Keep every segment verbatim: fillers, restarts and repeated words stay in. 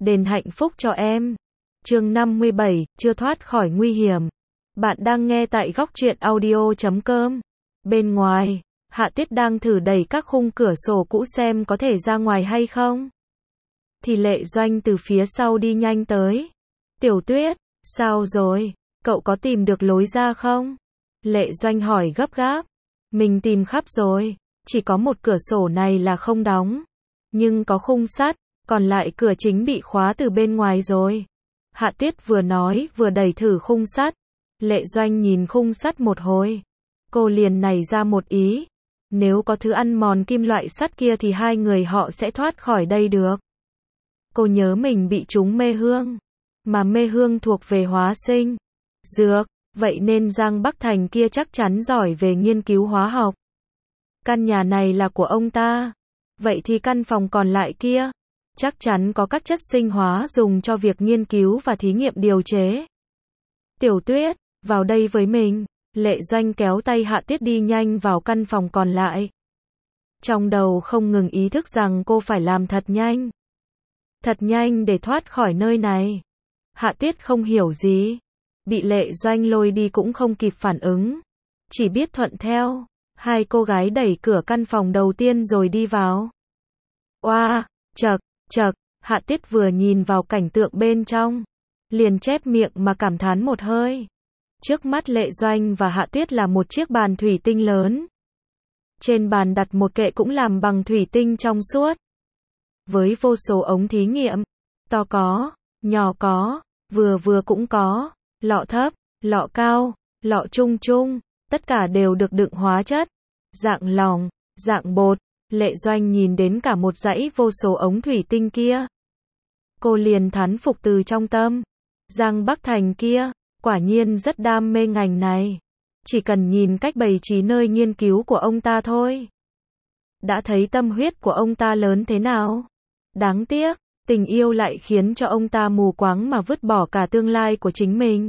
đền hạnh phúc cho em. Chương năm mươi bảy, chưa thoát khỏi nguy hiểm. Bạn đang nghe tại góc truyện audio chấm com. Bên ngoài, Hạ Tuyết đang thử đẩy các khung cửa sổ cũ xem có thể ra ngoài hay không. Thì Lệ Doanh từ phía sau đi nhanh tới. Tiểu Tuyết, sao rồi? Cậu có tìm được lối ra không? Lệ Doanh hỏi gấp gáp. Mình tìm khắp rồi, chỉ có một cửa sổ này là không đóng. Nhưng có khung sắt, còn lại cửa chính bị khóa từ bên ngoài rồi. Hạ Tuyết vừa nói vừa đẩy thử khung sắt. Lệ Doanh nhìn khung sắt một hồi. Cô liền nảy ra một ý. Nếu có thứ ăn mòn kim loại sắt kia thì hai người họ sẽ thoát khỏi đây được. Cô nhớ mình bị trúng mê hương. Mà mê hương thuộc về hóa sinh, dược, vậy nên Giang Bắc Thành kia chắc chắn giỏi về nghiên cứu hóa học. Căn nhà này là của ông ta. Vậy thì căn phòng còn lại kia, chắc chắn có các chất sinh hóa dùng cho việc nghiên cứu và thí nghiệm điều chế. Tiểu Tuyết, vào đây với mình. Lệ Doanh kéo tay Hạ Tuyết đi nhanh vào căn phòng còn lại. Trong đầu không ngừng ý thức rằng cô phải làm thật nhanh. Thật nhanh để thoát khỏi nơi này. Hạ Tuyết không hiểu gì. Bị Lệ Doanh lôi đi cũng không kịp phản ứng. Chỉ biết thuận theo. Hai cô gái đẩy cửa căn phòng đầu tiên rồi đi vào. Oa, chậc, chậc, Hạ Tuyết vừa nhìn vào cảnh tượng bên trong. Liền chép miệng mà cảm thán một hơi. Trước mắt Lệ Doanh và Hạ Tuyết là một chiếc bàn thủy tinh lớn. Trên bàn đặt một kệ cũng làm bằng thủy tinh trong suốt. Với vô số ống thí nghiệm. To có, nhỏ có, vừa vừa cũng có, lọ thấp, lọ cao, lọ trung trung, tất cả đều được đựng hóa chất. Dạng lỏng, dạng bột. Lệ Doanh nhìn đến cả một dãy vô số ống thủy tinh kia. Cô liền thán phục từ trong tâm. Giang Bắc Thành kia, quả nhiên rất đam mê ngành này. Chỉ cần nhìn cách bày trí nơi nghiên cứu của ông ta thôi. Đã thấy tâm huyết của ông ta lớn thế nào. Đáng tiếc, tình yêu lại khiến cho ông ta mù quáng mà vứt bỏ cả tương lai của chính mình.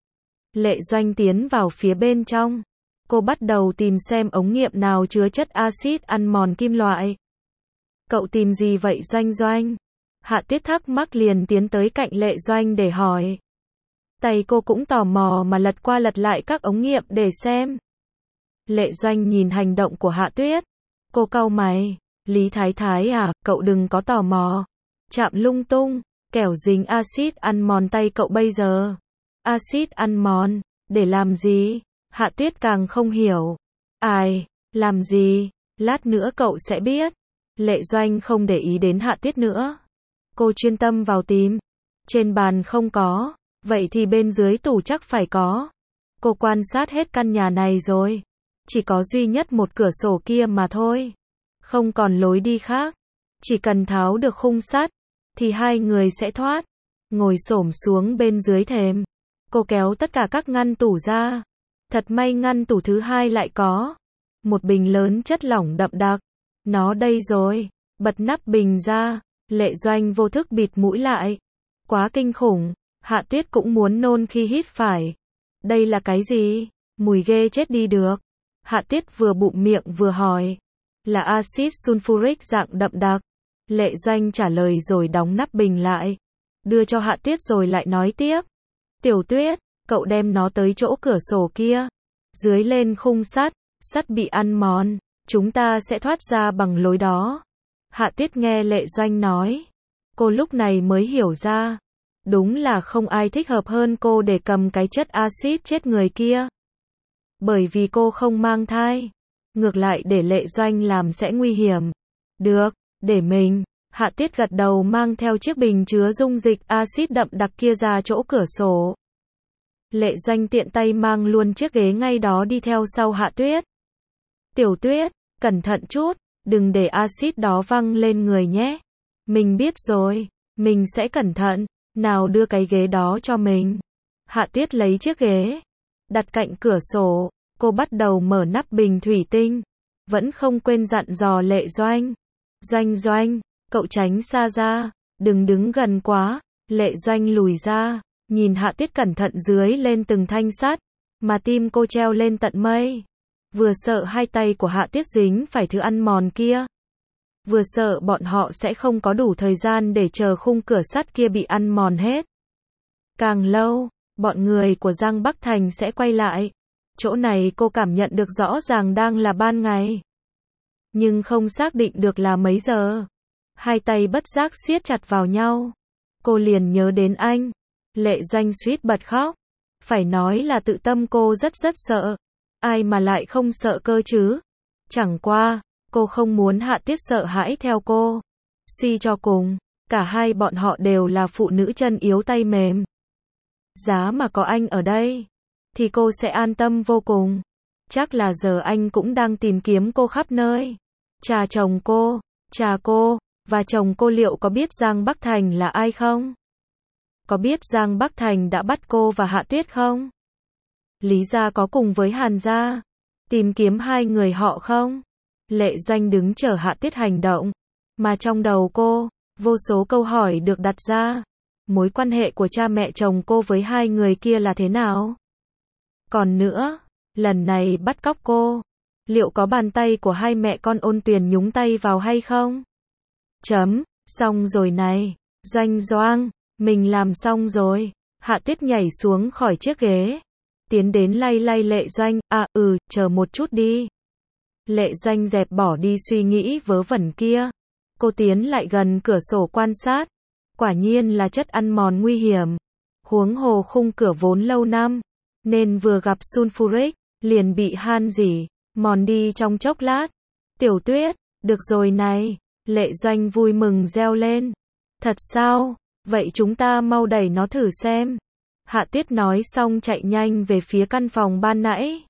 Lệ Doanh tiến vào phía bên trong. Cô bắt đầu tìm xem ống nghiệm nào chứa chất axit ăn mòn kim loại. Cậu tìm gì vậy Doanh Doanh? Hạ Tuyết thắc mắc liền tiến tới cạnh Lệ Doanh để hỏi. Tay cô cũng tò mò mà lật qua lật lại các ống nghiệm để xem. Lệ Doanh nhìn hành động của Hạ Tuyết. Cô cau mày. Lý Thái Thái à, cậu đừng có tò mò. Chạm lung tung, kẻo dính axit ăn mòn tay cậu bây giờ. Axit ăn mòn, để làm gì? Hạ Tuyết càng không hiểu. Ai, làm gì? Lát nữa cậu sẽ biết. Lệ Doanh không để ý đến Hạ Tuyết nữa. Cô chuyên tâm vào tìm. Trên bàn không có, vậy thì bên dưới tủ chắc phải có. Cô quan sát hết căn nhà này rồi. Chỉ có duy nhất một cửa sổ kia mà thôi. Không còn lối đi khác. Chỉ cần tháo được khung sắt, thì hai người sẽ thoát. Ngồi xổm xuống bên dưới thềm. Cô kéo tất cả các ngăn tủ ra. Thật may ngăn tủ thứ hai lại có. Một bình lớn chất lỏng đậm đặc. Nó đây rồi. Bật nắp bình ra. Lệ Doanh vô thức bịt mũi lại. Quá kinh khủng. Hạ Tuyết cũng muốn nôn khi hít phải. Đây là cái gì? Mùi ghê chết đi được. Hạ Tuyết vừa bụm miệng vừa hỏi. Là axit sulfuric dạng đậm đặc. Lệ Doanh trả lời rồi đóng nắp bình lại. Đưa cho Hạ Tuyết rồi lại nói tiếp. Tiểu Tuyết, cậu đem nó tới chỗ cửa sổ kia. Dưới lên khung sắt, sắt bị ăn mòn. Chúng ta sẽ thoát ra bằng lối đó. Hạ Tuyết nghe Lệ Doanh nói. Cô lúc này mới hiểu ra. Đúng là không ai thích hợp hơn cô để cầm cái chất axit chết người kia. Bởi vì cô không mang thai. Ngược lại để Lệ Doanh làm sẽ nguy hiểm. Được, để mình. Hạ Tuyết gật đầu mang theo chiếc bình chứa dung dịch axit đậm đặc kia ra chỗ cửa sổ. Lệ Doanh tiện tay mang luôn chiếc ghế ngay đó đi theo sau Hạ Tuyết. Tiểu Tuyết, cẩn thận chút, đừng để axit đó văng lên người nhé. Mình biết rồi, mình sẽ cẩn thận. Nào đưa cái ghế đó cho mình. Hạ Tuyết lấy chiếc ghế, đặt cạnh cửa sổ. Cô bắt đầu mở nắp bình thủy tinh. Vẫn không quên dặn dò Lệ Doanh. Doanh Doanh, cậu tránh xa ra, đừng đứng gần quá. Lệ Doanh lùi ra, nhìn Hạ Tuyết cẩn thận dưới lên từng thanh sắt, mà tim cô treo lên tận mây. Vừa sợ hai tay của Hạ Tuyết dính phải thứ ăn mòn kia. vừa sợ bọn họ sẽ không có đủ thời gian để chờ khung cửa sắt kia bị ăn mòn hết. Càng lâu, bọn người của Giang Bắc Thành sẽ quay lại. Chỗ này cô cảm nhận được rõ ràng đang là ban ngày, nhưng không xác định được là mấy giờ. Hai tay bất giác siết chặt vào nhau. Cô liền nhớ đến anh. Lệ Doanh suýt bật khóc. Phải nói là tự tâm cô rất rất sợ. Ai mà lại không sợ cơ chứ? Chẳng qua, cô không muốn Hạ Tiết sợ hãi theo cô. Suy cho cùng, cả hai bọn họ đều là phụ nữ chân yếu tay mềm. Giá mà có anh ở đây, thì cô sẽ an tâm vô cùng. Chắc là giờ anh cũng đang tìm kiếm cô khắp nơi. Cha chồng cô, cha cô, và chồng cô liệu có biết Giang Bắc Thành là ai không? Có biết Giang Bắc Thành đã bắt cô và Hạ Tuyết không? Lý gia có cùng với Hàn gia tìm kiếm hai người họ không? Lệ Doanh đứng chờ Hạ Tuyết hành động, mà trong đầu cô, vô số câu hỏi được đặt ra. Mối quan hệ của cha mẹ chồng cô với hai người kia là thế nào? Còn nữa, lần này bắt cóc cô, liệu có bàn tay của hai mẹ con Ôn Tuyền nhúng tay vào hay không? Chấm, xong rồi này, Doanh Doang, mình làm xong rồi. Hạ Tuyết nhảy xuống khỏi chiếc ghế, tiến đến lay lay Lệ Doanh, à ừ, chờ một chút đi. Lệ Doanh dẹp bỏ đi suy nghĩ vớ vẩn kia. Cô tiến lại gần cửa sổ quan sát. Quả nhiên là chất ăn mòn nguy hiểm. Huống hồ khung cửa vốn lâu năm, nên vừa gặp sulfuric, liền bị han rỉ, mòn đi trong chốc lát. Tiểu Tuyết, được rồi này. Lệ Doanh vui mừng reo lên. Thật sao? Vậy chúng ta mau đẩy nó thử xem. Hạ Tuyết nói xong chạy nhanh về phía căn phòng ban nãy.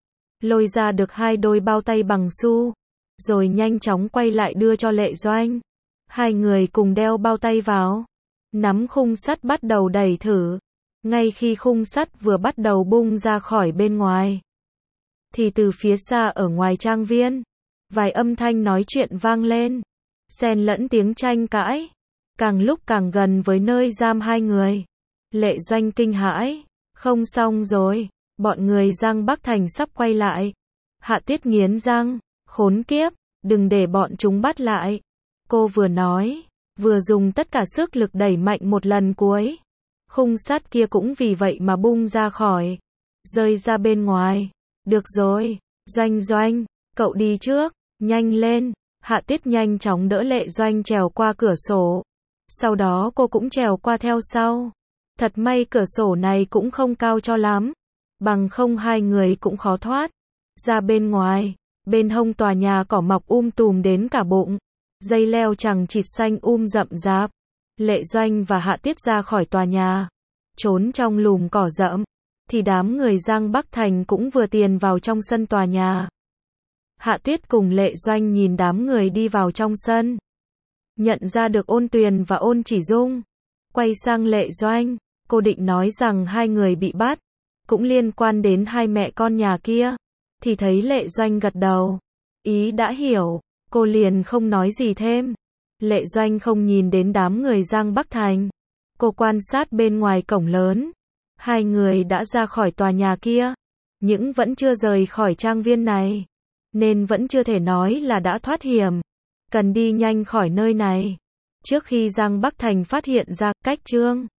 Lôi ra được hai đôi bao tay bằng su, rồi nhanh chóng quay lại đưa cho Lệ Doanh. Hai người cùng đeo bao tay vào, nắm khung sắt bắt đầu đẩy thử. Ngay khi khung sắt vừa bắt đầu bung ra khỏi bên ngoài, thì từ phía xa ở ngoài trang viên, vài âm thanh nói chuyện vang lên, xen lẫn tiếng tranh cãi, càng lúc càng gần với nơi giam hai người. Lệ Doanh kinh hãi, không xong rồi, bọn người Giang Bắc Thành sắp quay lại. Hạ Tuyết nghiến răng, khốn kiếp, đừng để bọn chúng bắt lại. Cô vừa nói, vừa dùng tất cả sức lực đẩy mạnh một lần cuối. Khung sắt kia cũng vì vậy mà bung ra khỏi, rơi ra bên ngoài. Được rồi, Doanh Doanh, cậu đi trước, nhanh lên. Hạ Tuyết nhanh chóng đỡ Lệ Doanh trèo qua cửa sổ. Sau đó cô cũng trèo qua theo sau. Thật may cửa sổ này cũng không cao cho lắm, bằng không hai người cũng khó thoát. Ra bên ngoài, bên hông tòa nhà cỏ mọc um tùm đến cả bụng, dây leo chằng chịt xanh um rậm rạp. Lệ Doanh và Hạ Tuyết ra khỏi tòa nhà, trốn trong lùm cỏ rậm, thì đám người Giang Bắc Thành cũng vừa tiền vào trong sân tòa nhà. Hạ Tuyết cùng Lệ Doanh nhìn đám người đi vào trong sân, nhận ra được Ôn Tuyền và Ôn Chỉ Dung. Quay sang Lệ Doanh, cô định nói rằng hai người bị bắt cũng liên quan đến hai mẹ con nhà kia, thì thấy Lệ Doanh gật đầu, ý đã hiểu, cô liền không nói gì thêm. Lệ Doanh không nhìn đến đám người Giang Bắc Thành, cô quan sát bên ngoài cổng lớn. Hai người đã ra khỏi tòa nhà kia, nhưng vẫn chưa rời khỏi trang viên này, nên vẫn chưa thể nói là đã thoát hiểm. Cần đi nhanh khỏi nơi này, trước khi Giang Bắc Thành phát hiện ra. Cách chương